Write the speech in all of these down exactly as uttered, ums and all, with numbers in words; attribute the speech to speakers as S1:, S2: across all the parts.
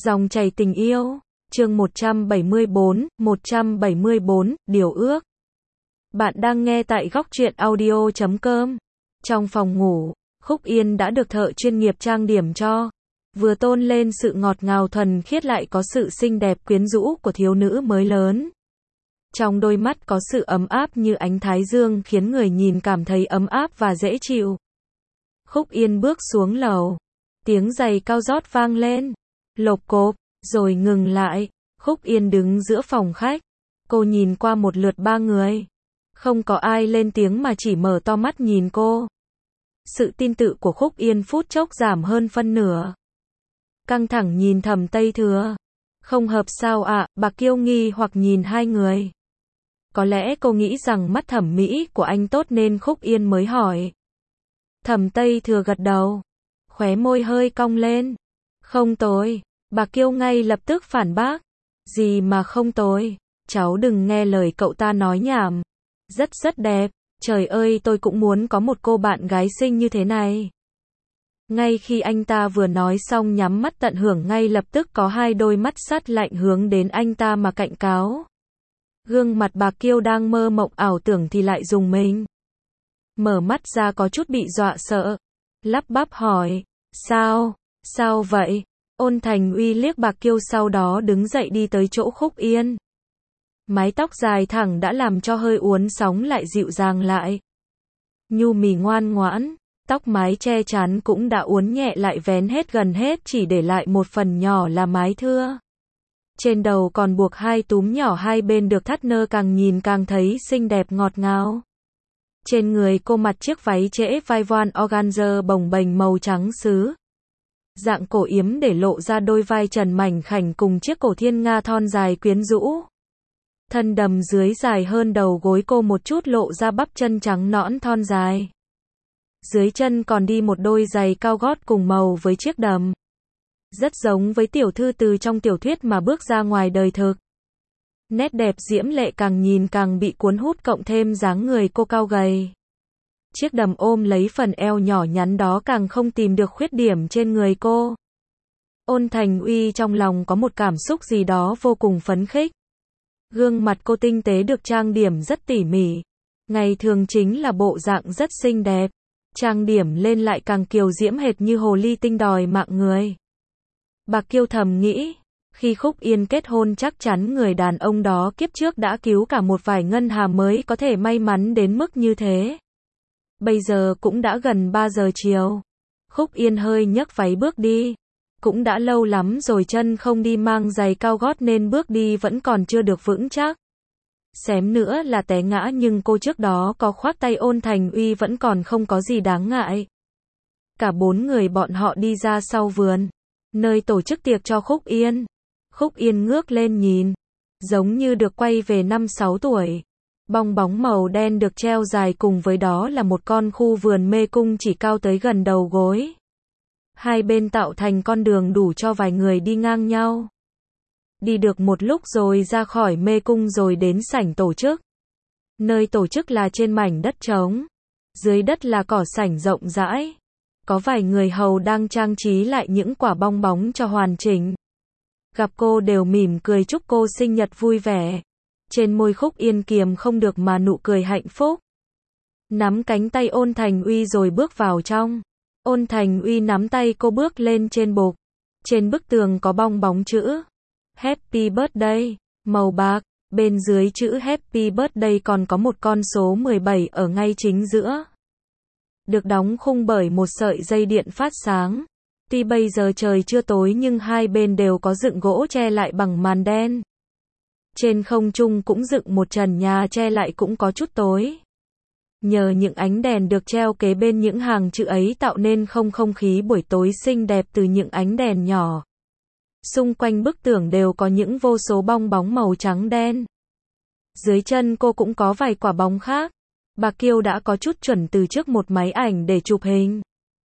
S1: Dòng chảy tình yêu, chương một trăm bảy mươi bốn, một trăm bảy mươi bốn, điều ước. Bạn đang nghe tại góc truyện audio chấm com. Trong phòng ngủ, Khúc Yên đã được thợ chuyên nghiệp trang điểm cho. Vừa tôn lên sự ngọt ngào thuần khiết lại có sự xinh đẹp quyến rũ của thiếu nữ mới lớn. Trong đôi mắt có sự ấm áp như ánh thái dương khiến người nhìn cảm thấy ấm áp và dễ chịu. Khúc Yên bước xuống lầu. Tiếng giày cao gót vang lên. Lộp cộp, rồi ngừng lại. Khúc Yên đứng giữa phòng khách. Cô nhìn qua một lượt ba người. Không có ai lên tiếng mà chỉ mở to mắt nhìn cô. Sự tin tự của Khúc Yên phút chốc giảm hơn phân nửa. Căng thẳng nhìn Thẩm Tây Thừa. Không hợp sao ạ, à, bà Kiêu nghi hoặc nhìn hai người. Có lẽ cô nghĩ rằng mắt thẩm mỹ của anh tốt nên Khúc Yên mới hỏi. Thẩm Tây Thừa gật đầu. Khóe môi hơi cong lên. Không tồi. Bà Kiêu ngay lập tức phản bác. Gì mà không tồi. Cháu đừng nghe lời cậu ta nói nhảm. Rất rất đẹp. Trời ơi, tôi cũng muốn có một cô bạn gái xinh như thế này. Ngay khi anh ta vừa nói xong nhắm mắt tận hưởng ngay lập tức có hai đôi mắt sắt lạnh hướng đến anh ta mà cạnh cáo. Gương mặt bà Kiêu đang mơ mộng ảo tưởng thì lại rùng mình. Mở mắt ra có chút bị dọa sợ. Lắp bắp hỏi. Sao? Sao vậy? Ôn Thành Uy liếc bà Kiêu sau đó đứng dậy đi tới chỗ Khúc Yên. Mái tóc dài thẳng đã làm cho hơi uốn sóng lại dịu dàng lại. Nhu mì ngoan ngoãn. Tóc mái che chắn cũng đã uốn nhẹ lại vén hết gần hết chỉ để lại một phần nhỏ là mái thưa. Trên đầu còn buộc hai túm nhỏ hai bên được thắt nơ càng nhìn càng thấy xinh đẹp ngọt ngào. Trên người cô mặc chiếc váy trễ vai voan organza bồng bềnh màu trắng sứ. Dạng cổ yếm để lộ ra đôi vai trần mảnh khảnh cùng chiếc cổ thiên nga thon dài quyến rũ. Thân đầm dưới dài hơn đầu gối cô một chút lộ ra bắp chân trắng nõn thon dài. Dưới chân còn đi một đôi giày cao gót cùng màu với chiếc đầm. Rất giống với tiểu thư từ trong tiểu thuyết mà bước ra ngoài đời thực. Nét đẹp diễm lệ càng nhìn càng bị cuốn hút cộng thêm dáng người cô cao gầy. Chiếc đầm ôm lấy phần eo nhỏ nhắn đó càng không tìm được khuyết điểm trên người cô. Ôn Thành Uy trong lòng có một cảm xúc gì đó vô cùng phấn khích. Gương mặt cô tinh tế được trang điểm rất tỉ mỉ. Ngày thường chính là bộ dạng rất xinh đẹp. Trang điểm lên lại càng kiều diễm hệt như hồ ly tinh đòi mạng người. Bà Kiêu thầm nghĩ, khi Khúc Yên kết hôn chắc chắn người đàn ông đó kiếp trước đã cứu cả một vài ngân hà mới có thể may mắn đến mức như thế. Bây giờ cũng đã gần ba giờ chiều. Khúc Yên hơi nhấc váy bước đi. Cũng đã lâu lắm rồi chân không đi mang giày cao gót nên bước đi vẫn còn chưa được vững chắc. Xém nữa là té ngã nhưng cô trước đó có khoác tay Ôn Thành Uy vẫn còn không có gì đáng ngại. Cả bốn người bọn họ đi ra sau vườn, nơi tổ chức tiệc cho Khúc Yên. Khúc Yên ngước lên nhìn, giống như được quay về năm sáu tuổi. Bong bóng màu đen được treo dài cùng với đó là một con khu vườn mê cung chỉ cao tới gần đầu gối. Hai bên tạo thành con đường đủ cho vài người đi ngang nhau. Đi được một lúc rồi ra khỏi mê cung rồi đến sảnh tổ chức. Nơi tổ chức là trên mảnh đất trống. Dưới đất là cỏ sảnh rộng rãi. Có vài người hầu đang trang trí lại những quả bong bóng cho hoàn chỉnh. Gặp cô đều mỉm cười chúc cô sinh nhật vui vẻ. Trên môi Khúc Yên kiềm không được mà nụ cười hạnh phúc. Nắm cánh tay Ôn Thành Uy rồi bước vào trong. Ôn Thành Uy nắm tay cô bước lên trên bục. Trên bức tường có bong bóng chữ Happy Birthday, màu bạc. Bên dưới chữ Happy Birthday còn có một con số mười bảy ở ngay chính giữa. Được đóng khung bởi một sợi dây điện phát sáng. Tuy bây giờ trời chưa tối nhưng hai bên đều có dựng gỗ che lại bằng màn đen. Trên không trung cũng dựng một trần nhà che lại cũng có chút tối. Nhờ những ánh đèn được treo kế bên những hàng chữ ấy tạo nên không không khí buổi tối xinh đẹp từ những ánh đèn nhỏ. Xung quanh bức tường đều có những vô số bong bóng màu trắng đen. Dưới chân cô cũng có vài quả bóng khác. Bà Kiêu đã có chút chuẩn từ trước một máy ảnh để chụp hình.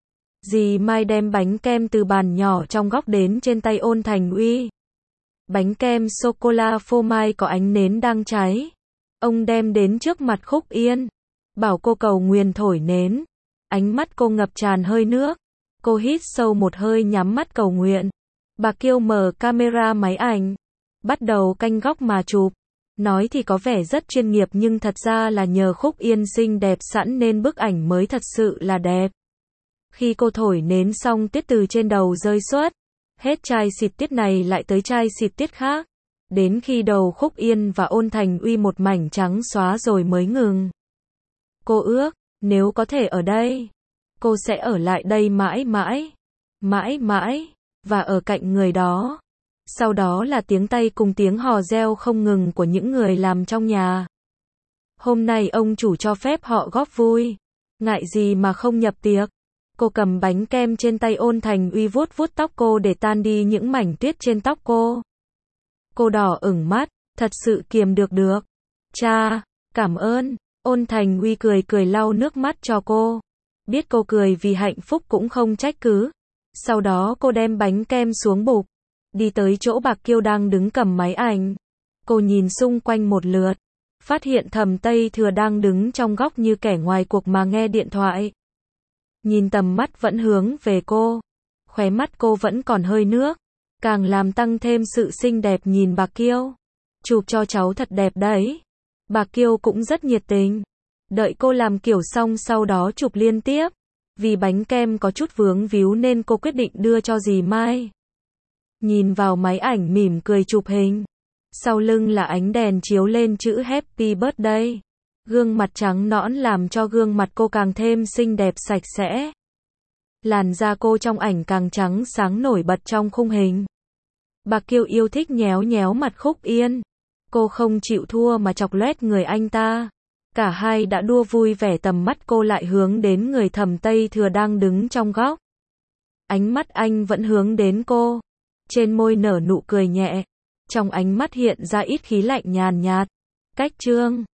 S1: Dì Mai đem bánh kem từ bàn nhỏ trong góc đến trên tay Ôn Thành Uy. Bánh kem sô-cô-la phô mai có ánh nến đang cháy. Ông đem đến trước mặt Khúc Yên. Bảo cô cầu nguyền thổi nến. Ánh mắt cô ngập tràn hơi nước. Cô hít sâu một hơi nhắm mắt cầu nguyện. Bà Kiêu mở camera máy ảnh, bắt đầu canh góc mà chụp. Nói thì có vẻ rất chuyên nghiệp nhưng thật ra là nhờ Khúc Yên xinh đẹp sẵn nên bức ảnh mới thật sự là đẹp. Khi cô thổi nến xong tiết từ trên đầu rơi suốt. Hết chai xịt tiết này lại tới chai xịt tiết khác. Đến khi đầu Khúc Yên và Ôn Thành Uy một mảnh trắng xóa rồi mới ngừng. Cô ước, nếu có thể ở đây, cô sẽ ở lại đây mãi mãi, mãi mãi, và ở cạnh người đó. Sau đó là tiếng tay cùng tiếng hò reo không ngừng của những người làm trong nhà. Hôm nay ông chủ cho phép họ góp vui. Ngại gì mà không nhập tiệc. Cô cầm bánh kem trên tay Ôn Thành Uy vuốt vuốt tóc cô để tan đi những mảnh tuyết trên tóc cô. Cô đỏ ửng mắt, thật sự kiềm được được. Cha, cảm ơn. Ôn Thành Uy cười cười lau nước mắt cho cô. Biết cô cười vì hạnh phúc cũng không trách cứ. Sau đó cô đem bánh kem xuống bục. Đi tới chỗ Bạc Kiêu đang đứng cầm máy ảnh. Cô nhìn xung quanh một lượt. Phát hiện Thẩm Tây Thừa đang đứng trong góc như kẻ ngoài cuộc mà nghe điện thoại. Nhìn tầm mắt vẫn hướng về cô. Khóe mắt cô vẫn còn hơi nước. Càng làm tăng thêm sự xinh đẹp nhìn Bạc Kiêu. Chụp cho cháu thật đẹp đấy. Bạc Kiêu cũng rất nhiệt tình. Đợi cô làm kiểu xong sau đó chụp liên tiếp. Vì bánh kem có chút vướng víu nên cô quyết định đưa cho dì Mai. Nhìn vào máy ảnh mỉm cười chụp hình. Sau lưng là ánh đèn chiếu lên chữ Happy Birthday. Gương mặt trắng nõn làm cho gương mặt cô càng thêm xinh đẹp sạch sẽ. Làn da cô trong ảnh càng trắng sáng nổi bật trong khung hình. Bạc Kiêu yêu thích nhéo nhéo mặt Khúc Yên. Cô không chịu thua mà chọc loét người anh ta. Cả hai đã đua vui vẻ, tầm mắt cô lại hướng đến người Thẩm Tây Thừa đang đứng trong góc. Ánh mắt anh vẫn hướng đến cô. Trên môi nở nụ cười nhẹ. Trong ánh mắt hiện ra ít khí lạnh nhàn nhạt. Cách trương.